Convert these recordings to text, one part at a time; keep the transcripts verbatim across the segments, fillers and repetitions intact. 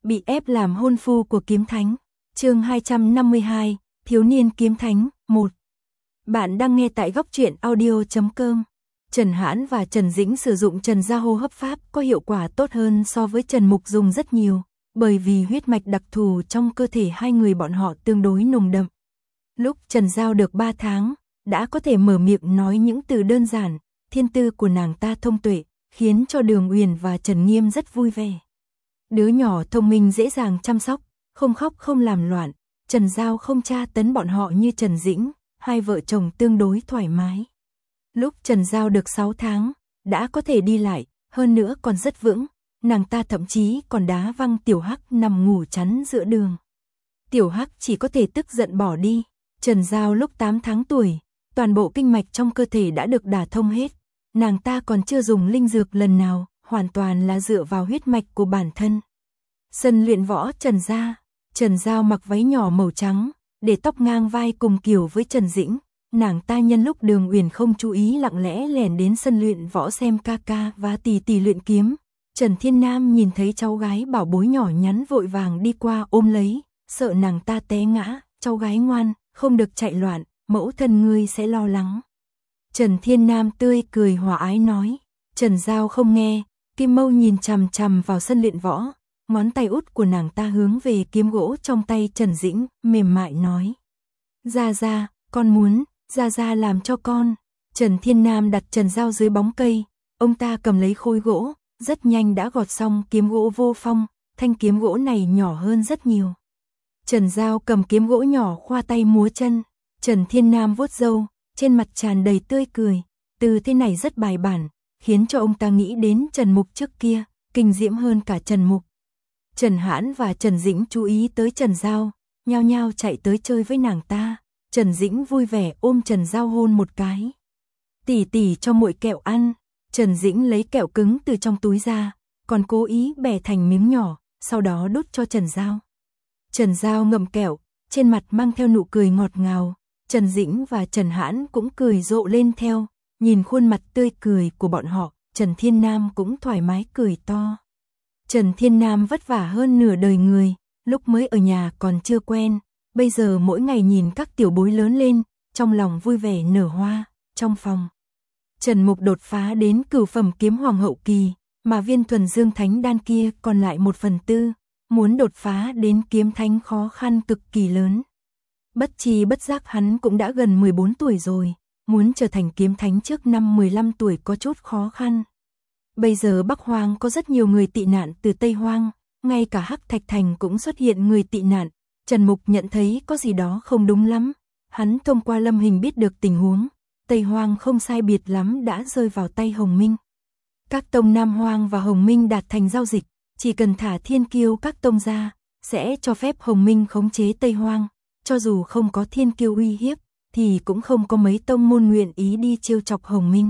Bị ép làm hôn phu của kiếm thánh. Chương hai trăm năm mươi hai, thiếu niên kiếm thánh, một. Bạn đang nghe tại góc truyện audio chấm com. Trần Hãn và Trần Dĩnh sử dụng Trần gia hô hấp pháp có hiệu quả tốt hơn so với Trần Mục dùng rất nhiều, bởi vì huyết mạch đặc thù trong cơ thể hai người bọn họ tương đối nồng đậm. Lúc Trần Giao được ba tháng, đã có thể mở miệng nói những từ đơn giản, thiên tư của nàng ta thông tuệ, khiến cho Đường Uyển và Trần Nghiêm rất vui vẻ. Đứa nhỏ thông minh dễ dàng chăm sóc, không khóc không làm loạn, Trần Giao không tra tấn bọn họ như Trần Dĩnh, hai vợ chồng tương đối thoải mái. Lúc Trần Giao được sáu tháng, đã có thể đi lại, hơn nữa còn rất vững, nàng ta thậm chí còn đá văng Tiểu Hắc nằm ngủ chắn giữa đường. Tiểu Hắc chỉ có thể tức giận bỏ đi. Trần Giao lúc tám tháng tuổi, toàn bộ kinh mạch trong cơ thể đã được đả thông hết, nàng ta còn chưa dùng linh dược lần nào, hoàn toàn là dựa vào huyết mạch của bản thân. Sân luyện võ Trần gia, Trần Giao mặc váy nhỏ màu trắng, để tóc ngang vai cùng kiểu với Trần Dĩnh, nàng ta nhân lúc Đường Uyển không chú ý lặng lẽ lẻn đến sân luyện võ xem ca ca và tỷ tỷ luyện kiếm. Trần Thiên Nam nhìn thấy cháu gái bảo bối nhỏ nhắn vội vàng đi qua ôm lấy, sợ nàng ta té ngã, cháu gái ngoan, không được chạy loạn, mẫu thân ngươi sẽ lo lắng. Trần Thiên Nam tươi cười hòa ái nói. Trần Giao không nghe, Kim Mâu nhìn chằm chằm vào sân luyện võ, ngón tay út của nàng ta hướng về kiếm gỗ trong tay Trần Dĩnh, mềm mại nói. Gia Gia, con muốn, Gia Gia làm cho con. Trần Thiên Nam đặt Trần Giao dưới bóng cây, ông ta cầm lấy khối gỗ, rất nhanh đã gọt xong kiếm gỗ vô phong, thanh kiếm gỗ này nhỏ hơn rất nhiều. Trần Giao cầm kiếm gỗ nhỏ khoa tay múa chân, Trần Thiên Nam vuốt râu, trên mặt tràn đầy tươi cười, từ thế này rất bài bản, khiến cho ông ta nghĩ đến Trần Mục trước kia, kinh diễm hơn cả Trần Mục. Trần Hãn và Trần Dĩnh chú ý tới Trần Giao, nhao nhao chạy tới chơi với nàng ta. Trần Dĩnh vui vẻ ôm Trần Giao hôn một cái. Tỷ tỷ cho muội kẹo ăn. Trần Dĩnh lấy kẹo cứng từ trong túi ra, còn cố ý bẻ thành miếng nhỏ, sau đó đút cho Trần Giao. Trần Giao ngậm kẹo, trên mặt mang theo nụ cười ngọt ngào. Trần Dĩnh và Trần Hãn cũng cười rộ lên theo, nhìn khuôn mặt tươi cười của bọn họ, Trần Thiên Nam cũng thoải mái cười to. Trần Thiên Nam vất vả hơn nửa đời người, lúc mới ở nhà còn chưa quen, bây giờ mỗi ngày nhìn các tiểu bối lớn lên, trong lòng vui vẻ nở hoa. Trong phòng, Trần Mục đột phá đến cửu phẩm kiếm hoàng hậu kỳ, mà viên thuần dương thánh đan kia còn lại một phần tư, muốn đột phá đến kiếm thánh khó khăn cực kỳ lớn. Bất chi bất giác hắn cũng đã gần mười bốn tuổi rồi, muốn trở thành kiếm thánh trước năm mười lăm tuổi có chút khó khăn. Bây giờ Bắc Hoang có rất nhiều người tị nạn từ Tây Hoang, ngay cả Hắc Thạch Thành cũng xuất hiện người tị nạn. Trần Mục nhận thấy có gì đó không đúng lắm, hắn thông qua Lâm Hình biết được tình huống, Tây Hoang không sai biệt lắm đã rơi vào tay Hồng Minh. Các tông Nam Hoang và Hồng Minh đạt thành giao dịch, chỉ cần thả thiên kiêu các tông ra, sẽ cho phép Hồng Minh khống chế Tây Hoang, cho dù không có thiên kiêu uy hiếp, thì cũng không có mấy tông môn nguyện ý đi trêu chọc Hồng Minh.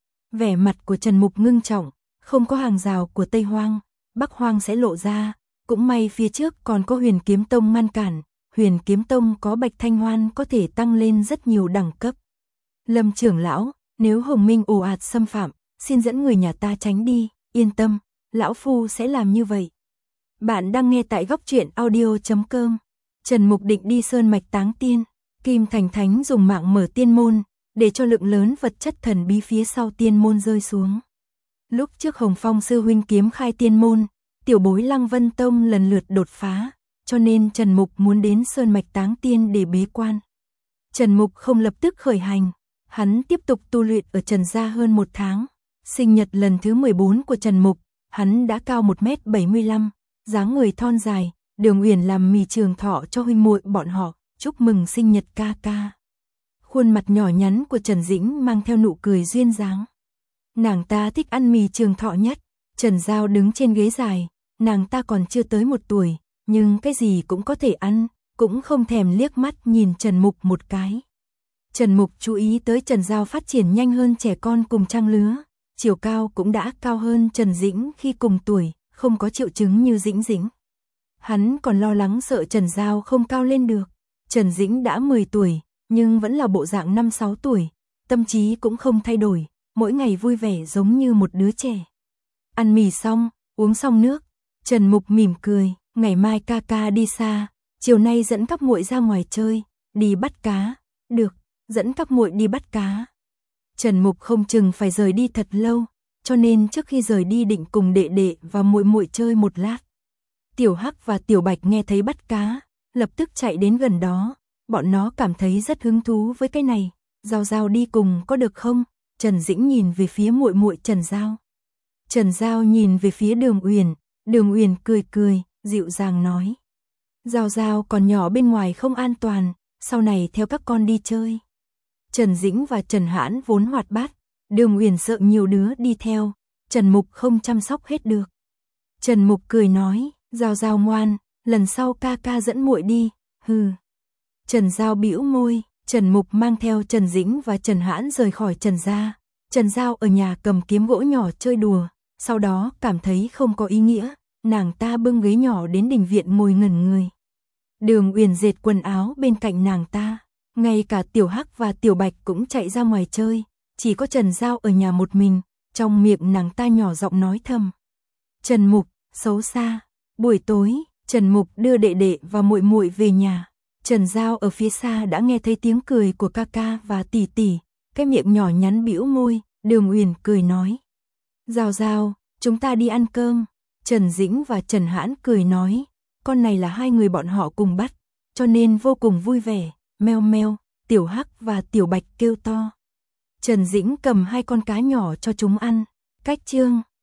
Vẻ mặt của Trần Mục ngưng trọng, không có hàng rào của Tây Hoang, Bắc Hoang sẽ lộ ra, cũng may phía trước còn có Huyền Kiếm Tông ngăn cản, Huyền Kiếm Tông có Bạch Thanh Hoan có thể tăng lên rất nhiều đẳng cấp. Lâm trưởng lão, nếu Hồng Minh ồ ạt xâm phạm, xin dẫn người nhà ta tránh đi, yên tâm, lão phu sẽ làm như vậy. Bạn đang nghe tại góc truyện audio chấm com. Trần Mục định đi sơn mạch táng tiên, Kim Thành Thánh dùng mạng mở tiên môn, để cho lượng lớn vật chất thần bí phía sau tiên môn rơi xuống. Lúc trước Hồng Phong sư huynh kiếm khai tiên môn, tiểu bối Lăng Vân Tông lần lượt đột phá, cho nên Trần Mục muốn đến sơn mạch táng tiên để bế quan. Trần Mục không lập tức khởi hành, hắn tiếp tục tu luyện ở Trần gia hơn một tháng. Sinh nhật lần thứ mười bốn của Trần Mục, hắn đã cao một mét bảy mươi lăm, dáng người thon dài. Đường Uyển làm mì trường thọ cho huynh muội bọn họ, chúc mừng sinh nhật ca ca. Khuôn mặt nhỏ nhắn của Trần Dĩnh mang theo nụ cười duyên dáng. Nàng ta thích ăn mì trường thọ nhất. Trần Giao đứng trên ghế dài, nàng ta còn chưa tới một tuổi, nhưng cái gì cũng có thể ăn, cũng không thèm liếc mắt nhìn Trần Mục một cái. Trần Mục chú ý tới Trần Giao phát triển nhanh hơn trẻ con cùng trang lứa, chiều cao cũng đã cao hơn Trần Dĩnh khi cùng tuổi, không có triệu chứng như Dĩnh Dĩnh. Hắn còn lo lắng sợ Trần Giao không cao lên được. Trần Dĩnh đã mười tuổi, nhưng vẫn là bộ dạng năm sáu tuổi, tâm trí cũng không thay đổi, mỗi ngày vui vẻ giống như một đứa trẻ. Ăn mì xong, uống xong nước, Trần Mục mỉm cười, ngày mai ca ca đi xa, chiều nay dẫn các muội ra ngoài chơi, đi bắt cá. Được, dẫn các muội đi bắt cá. Trần Mục không chừng phải rời đi thật lâu, cho nên trước khi rời đi định cùng đệ đệ và muội muội chơi một lát. Tiểu Hắc và Tiểu Bạch nghe thấy bắt cá, lập tức chạy đến gần đó, bọn nó cảm thấy rất hứng thú với cái này. Giao Giao đi cùng có được không? Trần Dĩnh nhìn về phía muội muội Trần Giao. Trần Giao nhìn về phía Đường Uyển, Đường Uyển cười cười, dịu dàng nói: Giao Giao còn nhỏ bên ngoài không an toàn, sau này theo các con đi chơi. Trần Dĩnh và Trần Hãn vốn hoạt bát, Đường Uyển sợ nhiều đứa đi theo, Trần Mục không chăm sóc hết được. Trần Mục cười nói: Giao Giao ngoan, lần sau ca ca dẫn muội đi. Hừ. Trần Giao bĩu môi. Trần Mục mang theo Trần Dĩnh và Trần Hãn rời khỏi Trần gia. Trần Giao ở nhà cầm kiếm gỗ nhỏ chơi đùa, sau đó cảm thấy không có ý nghĩa, nàng ta bưng ghế nhỏ đến đình viện ngồi ngẩn người. Đường Uyển dệt quần áo bên cạnh nàng ta, ngay cả Tiểu Hắc và Tiểu Bạch cũng chạy ra ngoài chơi, chỉ có Trần Giao ở nhà một mình, trong miệng nàng ta nhỏ giọng nói thầm: Trần Mục, xấu xa. Buổi tối, Trần Mục đưa đệ đệ và muội muội về nhà. Trần Giao ở phía xa đã nghe thấy tiếng cười của ca ca và tỷ tỷ, cái miệng nhỏ nhắn bĩu môi. Đường Uyển cười nói: Giao Giao, chúng ta đi ăn cơm. Trần Dĩnh và Trần Hãn cười nói: con này là hai người bọn họ cùng bắt, cho nên vô cùng vui vẻ. Meo meo, Tiểu Hắc và Tiểu Bạch kêu to. Trần Dĩnh cầm hai con cá nhỏ cho chúng ăn. Cách chương